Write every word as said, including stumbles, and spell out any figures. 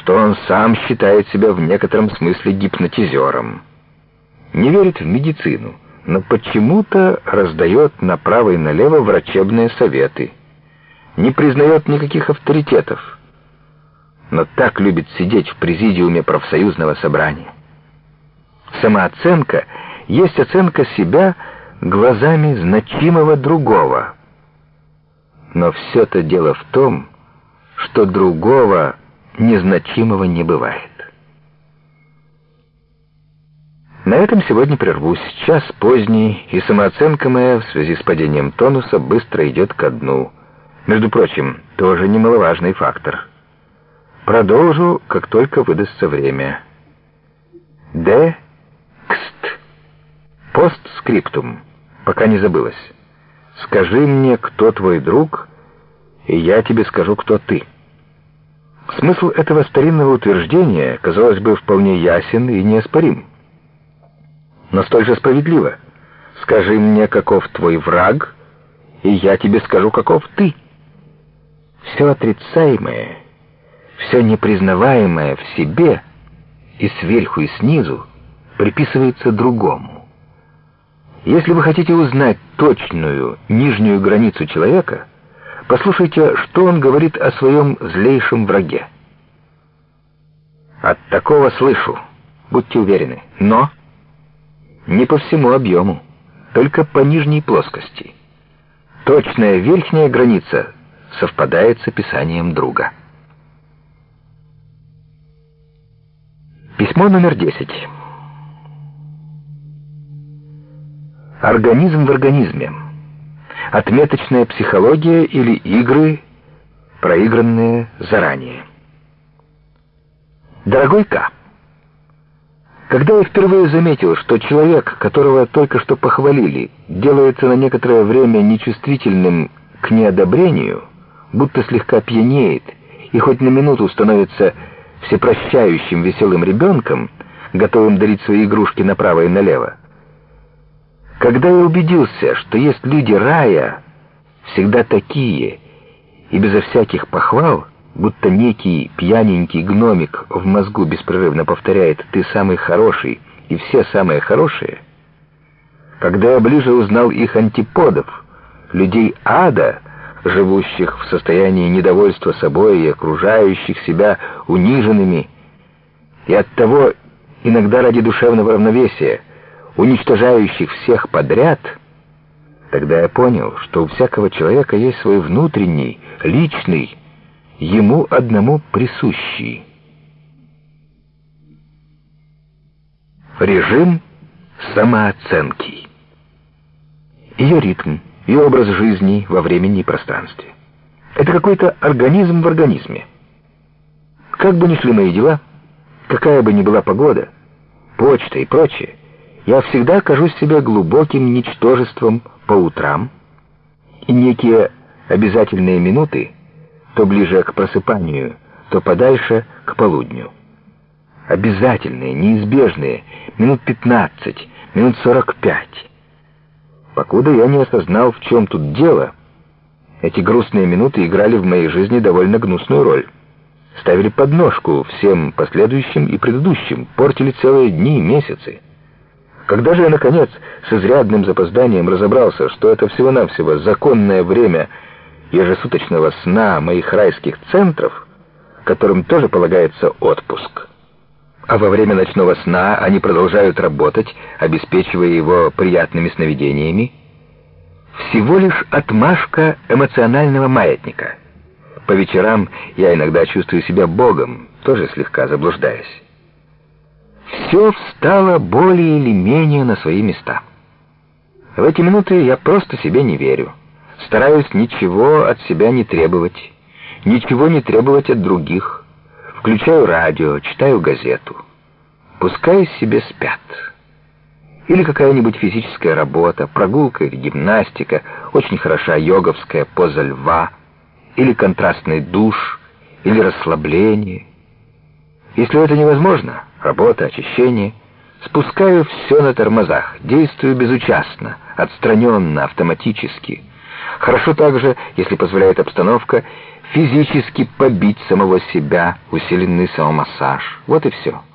что он сам считает себя в некотором смысле гипнотизером. Не верит в медицину, но почему-то раздает направо и налево врачебные советы. Не признает никаких авторитетов, но так любит сидеть в президиуме профсоюзного собрания. Самооценка есть оценка себя глазами значимого другого. Но все-то дело в том, что другого незначимого не бывает. На этом сегодня прервусь. Час поздний, и самооценка моя в связи с падением тонуса быстро идет ко дну. Между прочим, тоже немаловажный фактор. Продолжу, как только выдастся время. Д. Кст. Постскриптум. Пока не забылось. Скажи мне, кто твой друг, и я тебе скажу, кто ты. Смысл этого старинного утверждения, казалось бы, вполне ясен и неоспорим. Но столь же справедливо. Скажи мне, каков твой враг, и я тебе скажу, каков ты. Все отрицаемое, все непризнаваемое в себе и сверху, и снизу приписывается другому. Если вы хотите узнать точную нижнюю границу человека, послушайте, что он говорит о своем злейшем враге. От такого слышу, будьте уверены, но не по всему объему, только по нижней плоскости. Точная верхняя граница совпадает с описанием друга. Письмо номер десять. Организм в организме. Отметочная психология или игры, проигранные заранее. Дорогой К. Когда я впервые заметил, что человек, которого только что похвалили, делается на некоторое время нечувствительным к неодобрению, будто слегка пьянеет и хоть на минуту становится всепрощающим веселым ребенком, готовым дарить свои игрушки направо и налево, когда я убедился, что есть люди рая, всегда такие, и безо всяких похвал, будто некий пьяненький гномик в мозгу беспрерывно повторяет «ты самый хороший» и «все самые хорошие», когда я ближе узнал их антиподов, людей ада, живущих в состоянии недовольства собой и окружающих себя униженными, и оттого иногда ради душевного равновесия, уничтожающих всех подряд, тогда я понял, что у всякого человека есть свой внутренний, личный, ему одному присущий режим самооценки. Ее ритм, ее образ жизни во времени и пространстве. Это какой-то организм в организме. Как бы ни шли мои дела, какая бы ни была погода, почта и прочее, я всегда кажусь себе глубоким ничтожеством по утрам, и некие обязательные минуты, то ближе к просыпанию, то подальше к полудню. Обязательные, неизбежные, минут пятнадцать, минут сорок пять. Покуда я не осознал, в чем тут дело, эти грустные минуты играли в моей жизни довольно гнусную роль. Ставили подножку всем последующим и предыдущим, портили целые дни и месяцы. Когда же я, наконец, с изрядным запозданием разобрался, что это всего-навсего законное время ежесуточного сна моих райских центров, которым тоже полагается отпуск, а во время ночного сна они продолжают работать, обеспечивая его приятными сновидениями, всего лишь отмашка эмоционального маятника. По вечерам я иногда чувствую себя богом, тоже слегка заблуждаясь. Все встало более или менее на свои места. В эти минуты я просто себе не верю. Стараюсь ничего от себя не требовать, ничего не требовать от других. Включаю радио, читаю газету. Пускай себе спят. Или какая-нибудь физическая работа, прогулка или гимнастика, очень хороша йоговская поза льва, или контрастный душ, или расслабление. Если это невозможно, работа, очищение, спускаю все на тормозах, действую безучастно, отстраненно, автоматически. Хорошо также, если позволяет обстановка, физически побить самого себя, усиленный самомассаж. Вот и все.